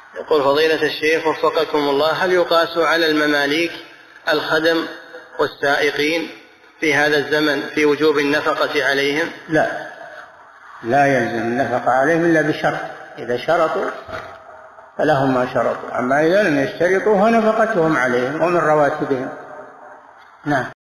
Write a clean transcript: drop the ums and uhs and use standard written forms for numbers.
يقول فضيلة الشيخ وفقكم الله، هل يقاس على المماليك الخدم والسائقين في هذا الزمن في وجوب النفقة عليهم؟ لا يلزم النفقة عليهم إلا بشرط، إذا شرطوا فلهم ما شرطوا، أما إذا لم يشترطوا فنفقتهم عليهم ومن رواتبهم. نعم.